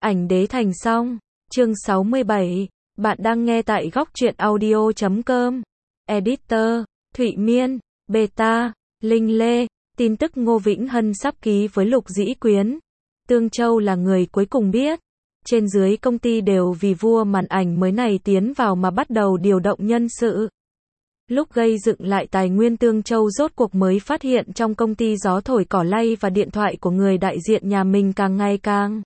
Ảnh đế thành xong. Chương 67. Bạn đang nghe tại góc truyện audio.com. Editor, Thụy Miên, Beta, Linh Lê. Tin tức Ngô Vĩnh Hân sắp ký với Lục Dĩ Quyến. Tương Châu là người cuối cùng biết. Trên dưới công ty đều vì vua màn ảnh mới này tiến vào mà bắt đầu điều động nhân sự. Lúc gây dựng lại tài nguyên Tương Châu rốt cuộc mới phát hiện trong công ty gió thổi cỏ lay và điện thoại của người đại diện nhà mình càng ngày càng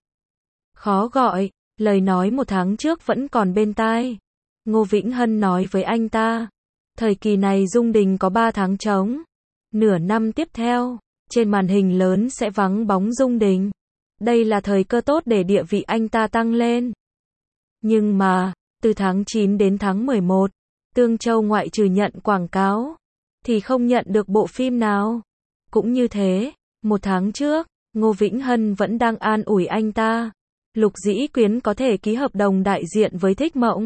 khó gọi. Lời nói một tháng trước vẫn còn bên tai. Ngô Vĩnh Hân nói với anh ta, thời kỳ này Dung Đình có 3 tháng trống. Nửa năm tiếp theo, trên màn hình lớn sẽ vắng bóng Dung Đình. Đây là thời cơ tốt để địa vị anh ta tăng lên. Nhưng mà, từ tháng 9 đến tháng 11, Tương Châu ngoại trừ nhận quảng cáo, thì không nhận được bộ phim nào. Cũng như thế, một tháng trước, Ngô Vĩnh Hân vẫn đang an ủi anh ta. Lục Dĩ Quyến có thể ký hợp đồng đại diện với Thích Mộng.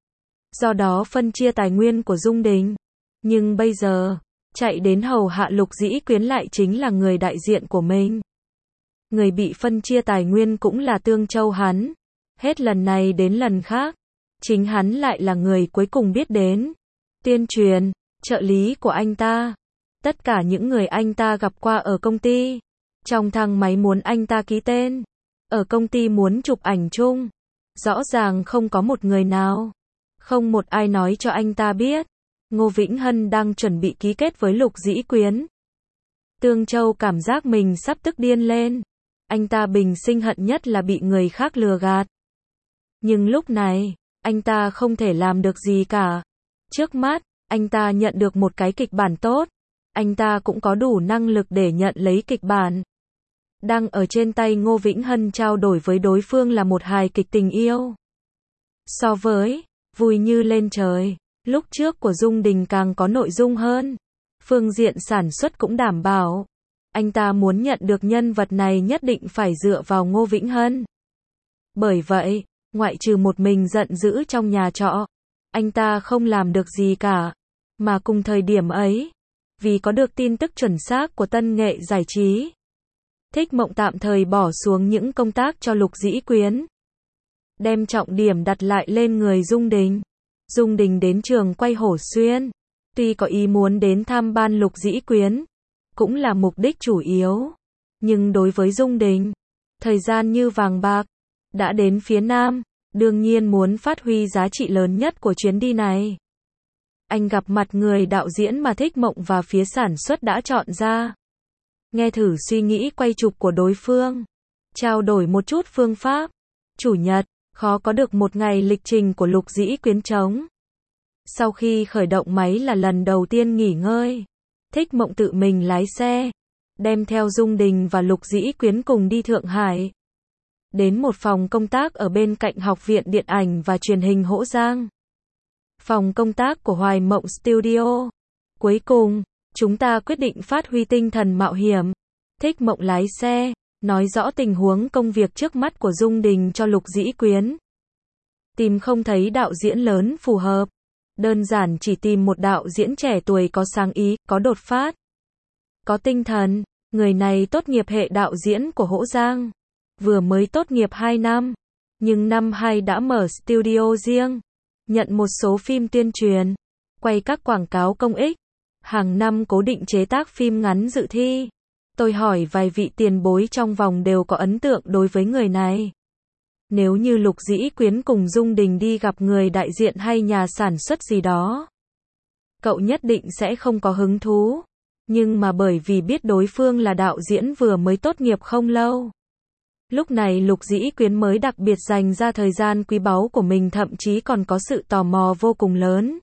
Do đó phân chia tài nguyên của Dung Đình. Nhưng bây giờ, chạy đến hầu hạ Lục Dĩ Quyến lại chính là người đại diện của mình. Người bị phân chia tài nguyên cũng là Tương Châu hắn. Hết lần này đến lần khác, chính hắn lại là người cuối cùng biết đến. Tuyên truyền, trợ lý của anh ta. Tất cả những người anh ta gặp qua ở công ty. Trong thang máy muốn anh ta ký tên. Ở công ty muốn chụp ảnh chung. Rõ ràng không có một người nào. Không một ai nói cho anh ta biết. Ngô Vĩnh Hân đang chuẩn bị ký kết với Lục Dĩ Quyến. Tương Châu cảm giác mình sắp tức điên lên. Anh ta bình sinh hận nhất là bị người khác lừa gạt. Nhưng lúc này, anh ta không thể làm được gì cả. Trước mắt, anh ta nhận được một cái kịch bản tốt. Anh ta cũng có đủ năng lực để nhận lấy kịch bản. Đang ở trên tay Ngô Vĩnh Hân trao đổi với đối phương là một hài kịch tình yêu. So với Vui Như Lên Trời, lúc trước của Dung Đình càng có nội dung hơn. Phương diện sản xuất cũng đảm bảo. Anh ta muốn nhận được nhân vật này nhất định phải dựa vào Ngô Vĩnh Hân. Bởi vậy, ngoại trừ một mình giận dữ trong nhà trọ, anh ta không làm được gì cả. Mà cùng thời điểm ấy, vì có được tin tức chuẩn xác của Tân Nghệ Giải trí, Thích Mộng tạm thời bỏ xuống những công tác cho Lục Dĩ Quyến. Đem trọng điểm đặt lại lên người Dung Đình. Dung Đình đến trường quay Hổ Xuyên. Tuy có ý muốn đến thăm ban Lục Dĩ Quyến, cũng là mục đích chủ yếu. Nhưng đối với Dung Đình, thời gian như vàng bạc. Đã đến phía Nam, đương nhiên muốn phát huy giá trị lớn nhất của chuyến đi này. Anh gặp mặt người đạo diễn mà Thích Mộng và phía sản xuất đã chọn ra. Nghe thử suy nghĩ quay chụp của đối phương. Trao đổi một chút phương pháp. Chủ nhật, khó có được một ngày lịch trình của Lục Dĩ Quyến trống. Sau khi khởi động máy là lần đầu tiên nghỉ ngơi. Thích Mộng tự mình lái xe. Đem theo Dung Đình và Lục Dĩ Quyến cùng đi Thượng Hải. Đến một phòng công tác ở bên cạnh Học viện Điện ảnh và Truyền hình Hỗ Giang. Phòng công tác của Hoài Mộng Studio. Cuối cùng, chúng ta quyết định phát huy tinh thần mạo hiểm. Thích Mộng lái xe, nói rõ tình huống công việc trước mắt của Dung Đình cho Lục Dĩ Quyến. Tìm không thấy đạo diễn lớn phù hợp. Đơn giản chỉ tìm một đạo diễn trẻ tuổi có sáng ý, có đột phát, có tinh thần. Người này tốt nghiệp hệ đạo diễn của Hỗ Giang. Vừa mới tốt nghiệp 2 năm. Nhưng năm 2 đã mở studio riêng. Nhận một số phim tuyên truyền. Quay các quảng cáo công ích. Hàng năm cố định chế tác phim ngắn dự thi. Tôi hỏi vài vị tiền bối trong vòng đều có ấn tượng đối với người này. Nếu như Lục Dĩ Quyến cùng Dung Đình đi gặp người đại diện hay nhà sản xuất gì đó, cậu nhất định sẽ không có hứng thú. Nhưng mà bởi vì biết đối phương là đạo diễn vừa mới tốt nghiệp không lâu. Lúc này Lục Dĩ Quyến mới đặc biệt dành ra thời gian quý báu của mình, thậm chí còn có sự tò mò vô cùng lớn.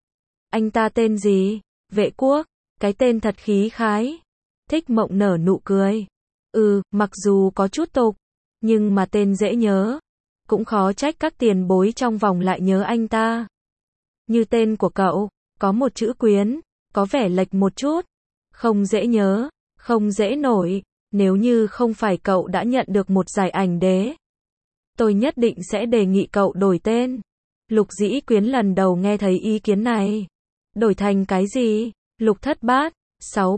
Anh ta tên gì? Vệ Quốc. Cái tên thật khí khái. Thích Mộng nở nụ cười. Mặc dù có chút tục, nhưng mà tên dễ nhớ. Cũng khó trách các tiền bối trong vòng lại nhớ anh ta. Như tên của cậu, có một chữ Quyến, có vẻ lệch một chút. Không dễ nhớ, không dễ nổi. Nếu như không phải cậu đã nhận được một giải ảnh đế, tôi nhất định sẽ đề nghị cậu đổi tên. Lục Dĩ Quyến lần đầu nghe thấy ý kiến này. Đổi thành cái gì? Lục Thất Bát,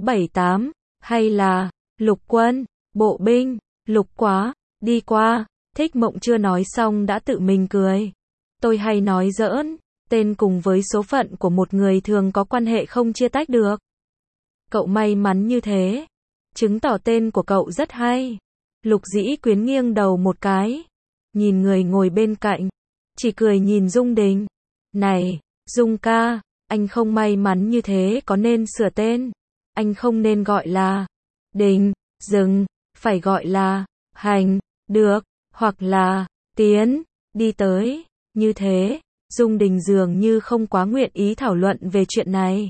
678, hay là Lục Quân, Bộ Binh, Lục Quá, đi qua, Thích Mộng chưa nói xong đã tự mình cười. Tôi hay nói giỡn, tên cùng với số phận của một người thường có quan hệ không chia tách được. Cậu may mắn như thế, chứng tỏ tên của cậu rất hay. Lục Dĩ Quyến nghiêng đầu một cái, nhìn người ngồi bên cạnh, chỉ cười nhìn Dung Đình. Này, Dung ca, anh không may mắn như thế có nên sửa tên. Anh không nên gọi là Đình, Dừng, phải gọi là Hành, được, hoặc là Tiến, đi tới, như thế. Dung Đình dường như không quá nguyện ý thảo luận về chuyện này.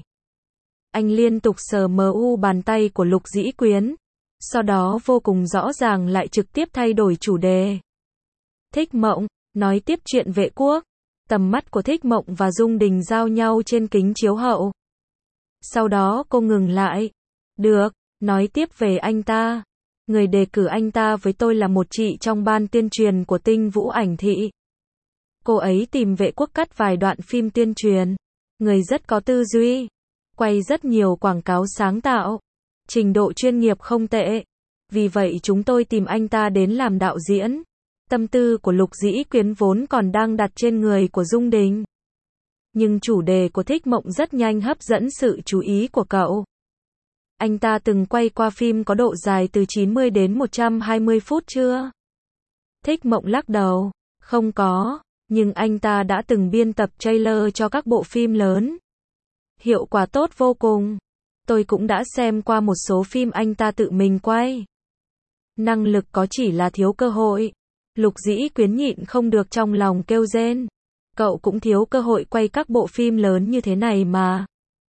Anh liên tục sờ bàn tay của Lục Dĩ Quyến, sau đó vô cùng rõ ràng lại trực tiếp thay đổi chủ đề. Thích Mộng, nói tiếp chuyện Vệ Quốc. Tầm mắt của Thích Mộng và Dung Đình giao nhau trên kính chiếu hậu. Sau đó cô ngừng lại. Được, nói tiếp về anh ta. Người đề cử anh ta với tôi là một chị trong ban tuyên truyền của Tinh Vũ Ảnh Thị. Cô ấy tìm Vệ Quốc cắt vài đoạn phim tuyên truyền. Người rất có tư duy, quay rất nhiều quảng cáo sáng tạo, trình độ chuyên nghiệp không tệ. Vì vậy chúng tôi tìm anh ta đến làm đạo diễn. Tâm tư của Lục Dĩ Quyến vốn còn đang đặt trên người của Dung Đình. Nhưng chủ đề của Thích Mộng rất nhanh hấp dẫn sự chú ý của cậu. Anh ta từng quay qua phim có độ dài từ 90 đến 120 phút chưa? Thích Mộng lắc đầu. Không có, nhưng anh ta đã từng biên tập trailer cho các bộ phim lớn. Hiệu quả tốt vô cùng. Tôi cũng đã xem qua một số phim anh ta tự mình quay. Năng lực có chỉ là thiếu cơ hội. Lục Dĩ Quyến nhịn không được trong lòng kêu rên. Cậu cũng thiếu cơ hội quay các bộ phim lớn như thế này mà.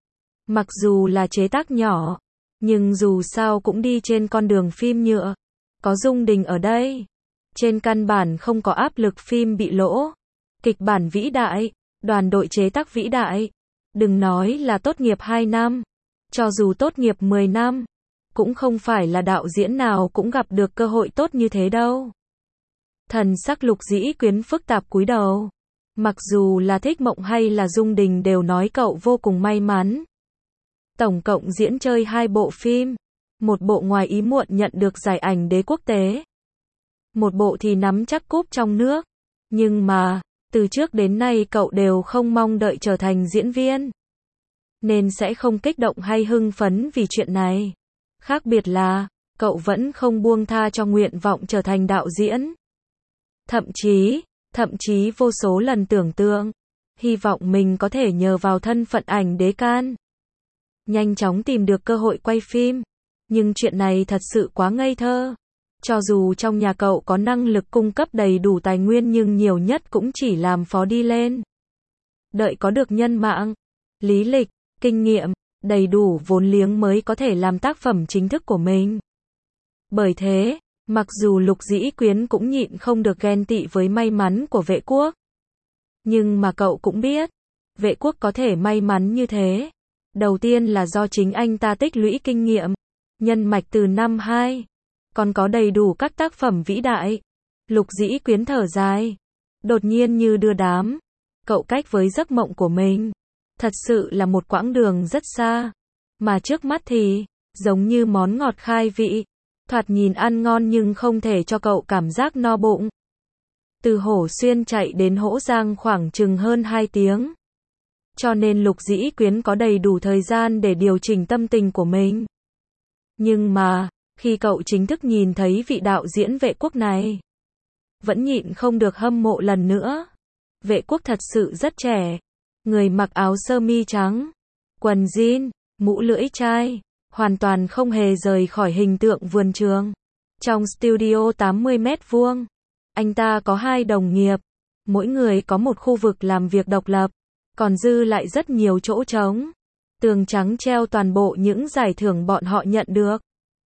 Mặc dù là chế tác nhỏ, nhưng dù sao cũng đi trên con đường phim nhựa. Có Dung Đình ở đây. Trên căn bản không có áp lực phim bị lỗ. Kịch bản vĩ đại, đoàn đội chế tác vĩ đại. Đừng nói là tốt nghiệp 2 năm. Cho dù tốt nghiệp 10 năm, cũng không phải là đạo diễn nào cũng gặp được cơ hội tốt như thế đâu. Thần sắc Lục Dĩ Quyến phức tạp cúi đầu. Mặc dù là Thích Mộng hay là Dung Đình đều nói cậu vô cùng may mắn. Tổng cộng diễn chơi 2 bộ phim. Một bộ ngoài ý muộn nhận được giải ảnh đế quốc tế. Một bộ thì nắm chắc cúp trong nước. Nhưng mà, từ trước đến nay cậu đều không mong đợi trở thành diễn viên. Nên sẽ không kích động hay hưng phấn vì chuyện này. Khác biệt là, cậu vẫn không buông tha cho nguyện vọng trở thành đạo diễn. Thậm chí vô số lần tưởng tượng, hy vọng mình có thể nhờ vào thân phận ảnh đế can. Nhanh chóng tìm được cơ hội quay phim. Nhưng chuyện này thật sự quá ngây thơ. Cho dù trong nhà cậu có năng lực cung cấp đầy đủ tài nguyên nhưng nhiều nhất cũng chỉ làm phó đi lên. Đợi có được nhân mạng, lý lịch, kinh nghiệm, đầy đủ vốn liếng mới có thể làm tác phẩm chính thức của mình. Bởi thế, mặc dù Lục Dĩ Quyến cũng nhịn không được ghen tị với may mắn của Vệ Quốc. Nhưng mà cậu cũng biết, Vệ Quốc có thể may mắn như thế. Đầu tiên là do chính anh ta tích lũy kinh nghiệm, nhân mạch từ năm 2. Còn có đầy đủ các tác phẩm vĩ đại. Lục Dĩ Quyến thở dài. Đột nhiên như đưa đám. Cậu cách với giấc mộng của mình. Thật sự là một quãng đường rất xa. Mà trước mắt thì, giống như món ngọt khai vị. Thoạt nhìn ăn ngon nhưng không thể cho cậu cảm giác no bụng. Từ Hổ Xuyên chạy đến Hỗ Giang khoảng chừng hơn 2 tiếng. Cho nên Lục Dĩ Quyến có đầy đủ thời gian để điều chỉnh tâm tình của mình. Nhưng mà, khi cậu chính thức nhìn thấy vị đạo diễn Vệ Quốc này, vẫn nhịn không được hâm mộ lần nữa. Vệ Quốc thật sự rất trẻ. Người mặc áo sơ mi trắng, quần jean, mũ lưỡi chai, hoàn toàn không hề rời khỏi hình tượng vườn trường. Trong studio 80 mét vuông, anh ta có 2 đồng nghiệp, mỗi người có một khu vực làm việc độc lập, còn dư lại rất nhiều chỗ trống. Tường trắng treo toàn bộ những giải thưởng bọn họ nhận được.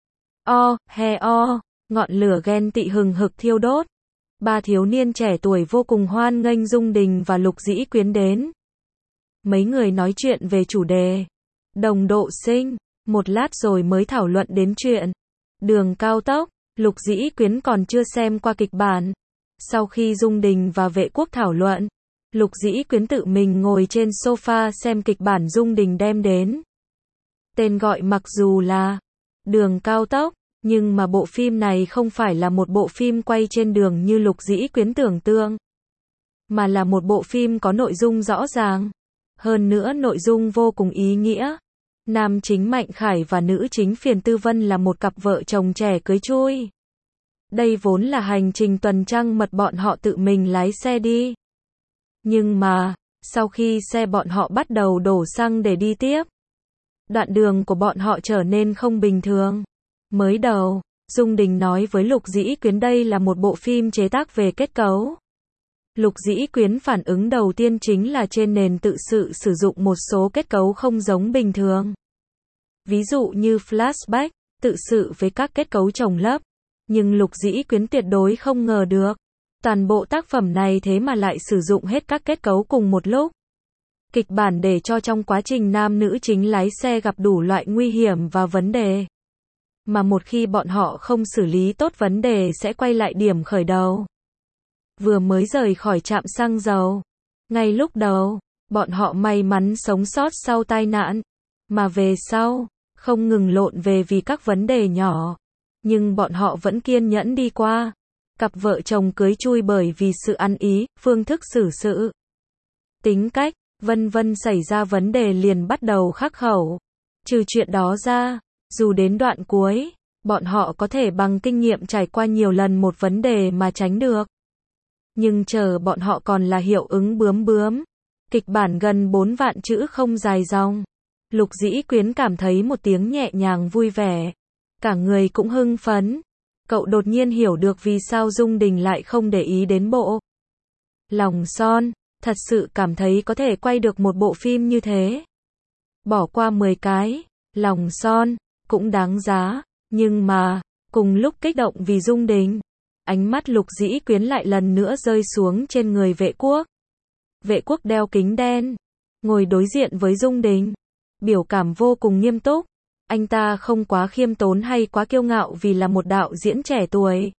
Ngọn lửa ghen tị hừng hực thiêu đốt. 3 thiếu niên trẻ tuổi vô cùng hoan nghênh Dung Đình và Lục Dĩ Quyến đến. Mấy người nói chuyện về chủ đề đồng độ sinh, một lát rồi mới thảo luận đến chuyện đường cao tốc. Lục Dĩ Quyến còn chưa xem qua kịch bản. Sau khi Dung Đình và Vệ Quốc thảo luận, Lục Dĩ Quyến tự mình ngồi trên sofa xem kịch bản Dung Đình đem đến. Tên gọi mặc dù là đường cao tốc, Nhưng mà bộ phim này không phải là một bộ phim quay trên đường như Lục Dĩ Quyến tưởng tượng, mà là một bộ phim có nội dung rõ ràng. Hơn nữa nội dung vô cùng ý nghĩa. Nam chính Mạnh Khải và nữ chính Phiền Tư Vân là một cặp vợ chồng trẻ cưới chui. Đây vốn là hành trình tuần trăng mật bọn họ tự mình lái xe đi. Nhưng mà, sau khi xe bọn họ bắt đầu đổ xăng để đi tiếp, đoạn đường của bọn họ trở nên không bình thường. Mới đầu, Dung Đình nói với Lục Dĩ Quyến đây là một bộ phim chế tác về kết cấu. Lục Dĩ Quyến phản ứng đầu tiên chính là trên nền tự sự sử dụng một số kết cấu không giống bình thường. Ví dụ như flashback, tự sự với các kết cấu chồng lấp. Nhưng Lục Dĩ Quyến tuyệt đối không ngờ được. Toàn bộ tác phẩm này thế mà lại sử dụng hết các kết cấu cùng một lúc. Kịch bản để cho trong quá trình nam nữ chính lái xe gặp đủ loại nguy hiểm và vấn đề. Mà một khi bọn họ không xử lý tốt vấn đề sẽ quay lại điểm khởi đầu. Vừa mới rời khỏi trạm xăng dầu. Ngay lúc đầu, bọn họ may mắn sống sót sau tai nạn. Mà về sau, không ngừng lộn về vì các vấn đề nhỏ. Nhưng bọn họ vẫn kiên nhẫn đi qua. Cặp vợ chồng cưới chui bởi vì sự ăn ý, phương thức xử sự, tính cách, vân vân xảy ra vấn đề liền bắt đầu khắc khẩu. Trừ chuyện đó ra, dù đến đoạn cuối, bọn họ có thể bằng kinh nghiệm trải qua nhiều lần một vấn đề mà tránh được. Nhưng chờ bọn họ còn là hiệu ứng bướm bướm. Kịch bản gần 4 vạn chữ không dài dòng. Lục Dĩ Quyến cảm thấy một tiếng nhẹ nhàng vui vẻ. Cả người cũng hưng phấn. Cậu đột nhiên hiểu được vì sao Dung Đình lại không để ý đến bộ Lòng Son. Thật sự cảm thấy có thể quay được một bộ phim như thế. Bỏ qua 10 cái Lòng Son cũng đáng giá. Nhưng mà, cùng lúc kích động vì Dung Đình, ánh mắt Lục Dĩ Quyến lại lần nữa rơi xuống trên người Vệ Quốc. Vệ Quốc đeo kính đen, ngồi đối diện với Dung Đình. Biểu cảm vô cùng nghiêm túc. Anh ta không quá khiêm tốn hay quá kiêu ngạo vì là một đạo diễn trẻ tuổi.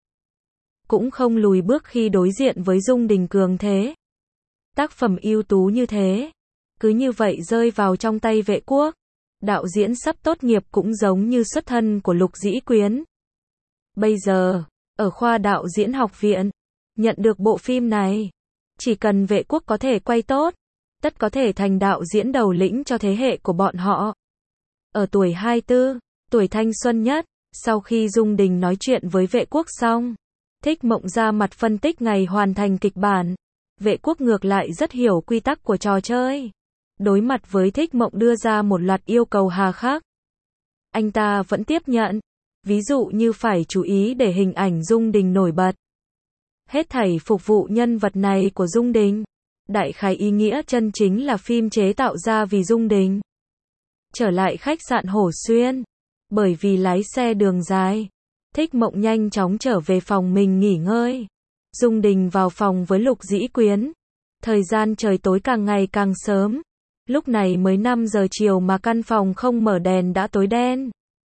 Cũng không lùi bước khi đối diện với Dung Đình cường thế. Tác phẩm ưu tú như thế, cứ như vậy rơi vào trong tay Vệ Quốc. Đạo diễn sắp tốt nghiệp cũng giống như xuất thân của Lục Dĩ Quyến. Bây giờ, ở khoa đạo diễn học viện, nhận được bộ phim này, chỉ cần Vệ Quốc có thể quay tốt, tất có thể thành đạo diễn đầu lĩnh cho thế hệ của bọn họ. Ở tuổi 24, tuổi thanh xuân nhất, sau khi Dung Đình nói chuyện với Vệ Quốc xong, Thích Mộng ra mặt phân tích ngày hoàn thành kịch bản. Vệ Quốc ngược lại rất hiểu quy tắc của trò chơi. Đối mặt với Thích Mộng đưa ra một loạt yêu cầu hà khắc, anh ta vẫn tiếp nhận. Ví dụ như phải chú ý để hình ảnh Dung Đình nổi bật. Hết thảy phục vụ nhân vật này của Dung Đình. Đại khái ý nghĩa chân chính là phim chế tạo ra vì Dung Đình. Trở lại khách sạn Hổ Xuyên. Bởi vì lái xe đường dài, Thích Mộng nhanh chóng trở về phòng mình nghỉ ngơi. Dung Đình vào phòng với Lục Dĩ Quyến. Thời gian trời tối càng ngày càng sớm. Lúc này mới 5 giờ chiều mà căn phòng không mở đèn đã tối đen.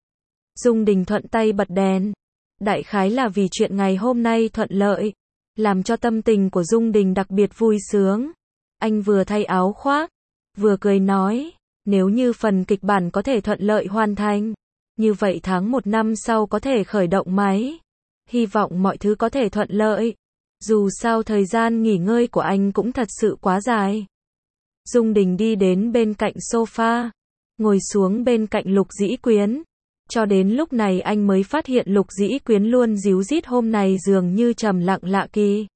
Dung Đình thuận tay bật đèn. Đại khái là vì chuyện ngày hôm nay thuận lợi, làm cho tâm tình của Dung Đình đặc biệt vui sướng. Anh vừa thay áo khoác, vừa cười nói, nếu như phần kịch bản có thể thuận lợi hoàn thành, như vậy tháng 1 năm sau có thể khởi động máy. Hy vọng mọi thứ có thể thuận lợi. Dù sao thời gian nghỉ ngơi của anh cũng thật sự quá dài. Dung Đình đi đến bên cạnh sofa, ngồi xuống bên cạnh Lục Dĩ Quyến. Cho đến lúc này anh mới phát hiện Lục Dĩ Quyến luôn díu dít hôm nay dường như trầm lặng lạ kỳ.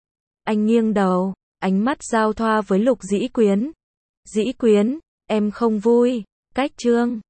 Anh nghiêng đầu, ánh mắt giao thoa với Lục Dĩ Quyến. Dĩ Quyến, em không vui, cách chương.